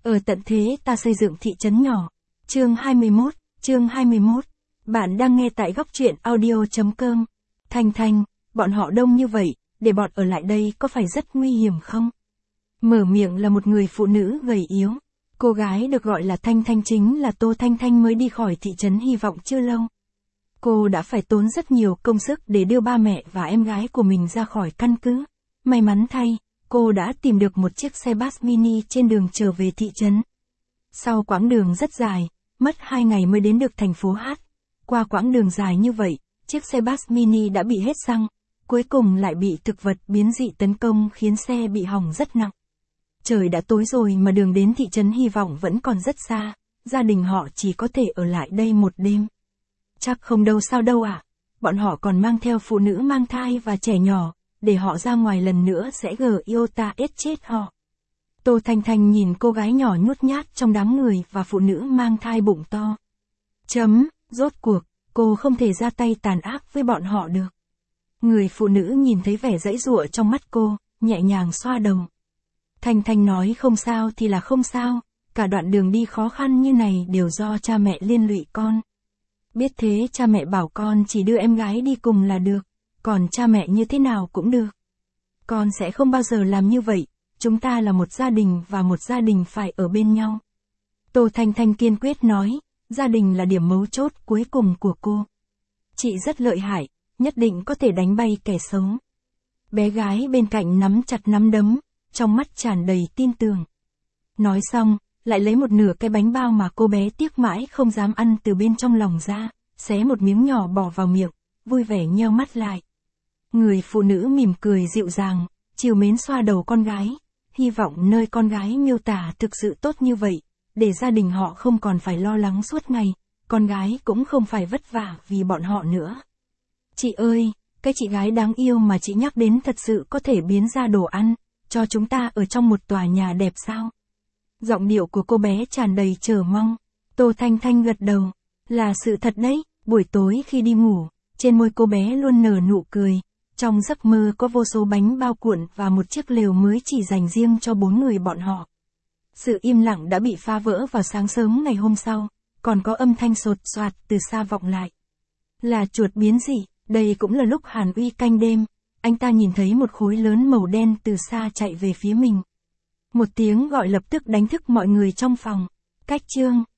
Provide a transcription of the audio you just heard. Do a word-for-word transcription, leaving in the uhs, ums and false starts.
Ở tận thế ta xây dựng thị trấn nhỏ. Chương hai mươi mốt, chương hai mươi mốt. Bạn đang nghe tại góc truyện audio chấm com. Thanh Thanh, bọn họ đông như vậy, để bọn ở lại đây có phải rất nguy hiểm không? Mở miệng là một người phụ nữ gầy yếu. Cô gái được gọi là Thanh Thanh chính là Tô Thanh Thanh mới đi khỏi thị trấn hy vọng chưa lâu. Cô đã phải tốn rất nhiều công sức để đưa ba mẹ và em gái của mình ra khỏi căn cứ. May mắn thay, cô đã tìm được một chiếc xe bus mini trên đường trở về thị trấn. Sau quãng đường rất dài, mất hai ngày mới đến được thành phố H. Qua quãng đường dài như vậy, chiếc xe bus mini đã bị hết xăng, cuối cùng lại bị thực vật biến dị tấn công khiến xe bị hỏng rất nặng. Trời đã tối rồi mà đường đến thị trấn hy vọng vẫn còn rất xa, gia đình họ chỉ có thể ở lại đây một đêm. Chắc không đâu sao đâu ạ, à? Bọn họ còn mang theo phụ nữ mang thai và trẻ nhỏ, để họ ra ngoài lần nữa sẽ gờ yêu ta ết chết họ. Tô Thanh Thanh nhìn cô gái nhỏ nhút nhát trong đám người và phụ nữ mang thai bụng to. Chấm, rốt cuộc, cô không thể ra tay tàn ác với bọn họ được. Người phụ nữ nhìn thấy vẻ giãy giụa trong mắt cô, nhẹ nhàng xoa đầu. Thanh Thanh nói không sao thì là không sao, cả đoạn đường đi khó khăn như này đều do cha mẹ liên lụy con. Biết thế cha mẹ bảo con chỉ đưa em gái đi cùng là được, còn cha mẹ như thế nào cũng được. Con sẽ không bao giờ làm như vậy, chúng ta là một gia đình và một gia đình phải ở bên nhau. Tô Thanh Thanh kiên quyết nói, gia đình là điểm mấu chốt cuối cùng của cô. Chị rất lợi hại, nhất định có thể đánh bay kẻ xấu. Bé gái bên cạnh nắm chặt nắm đấm, trong mắt tràn đầy tin tưởng. Nói xong, lại lấy một nửa cái bánh bao mà cô bé tiếc mãi không dám ăn từ bên trong lòng ra, xé một miếng nhỏ bỏ vào miệng, vui vẻ nheo mắt lại. Người phụ nữ mỉm cười dịu dàng, trìu mến xoa đầu con gái, hy vọng nơi con gái miêu tả thực sự tốt như vậy, để gia đình họ không còn phải lo lắng suốt ngày, con gái cũng không phải vất vả vì bọn họ nữa. Chị ơi, cái chị gái đáng yêu mà chị nhắc đến thật sự có thể biến ra đồ ăn, cho chúng ta ở trong một tòa nhà đẹp sao? Giọng điệu của cô bé tràn đầy chờ mong. Tô Thanh Thanh gật đầu, là sự thật đấy, buổi tối khi đi ngủ, trên môi cô bé luôn nở nụ cười. Trong giấc mơ có vô số bánh bao cuộn và một chiếc lều mới chỉ dành riêng cho bốn người bọn họ. Sự im lặng đã bị phá vỡ vào sáng sớm ngày hôm sau, còn có âm thanh sột soạt từ xa vọng lại. Là chuột biến dị, đây cũng là lúc Hàn Uy canh đêm, anh ta nhìn thấy một khối lớn màu đen từ xa chạy về phía mình. Một tiếng gọi lập tức đánh thức mọi người trong phòng. Cách chương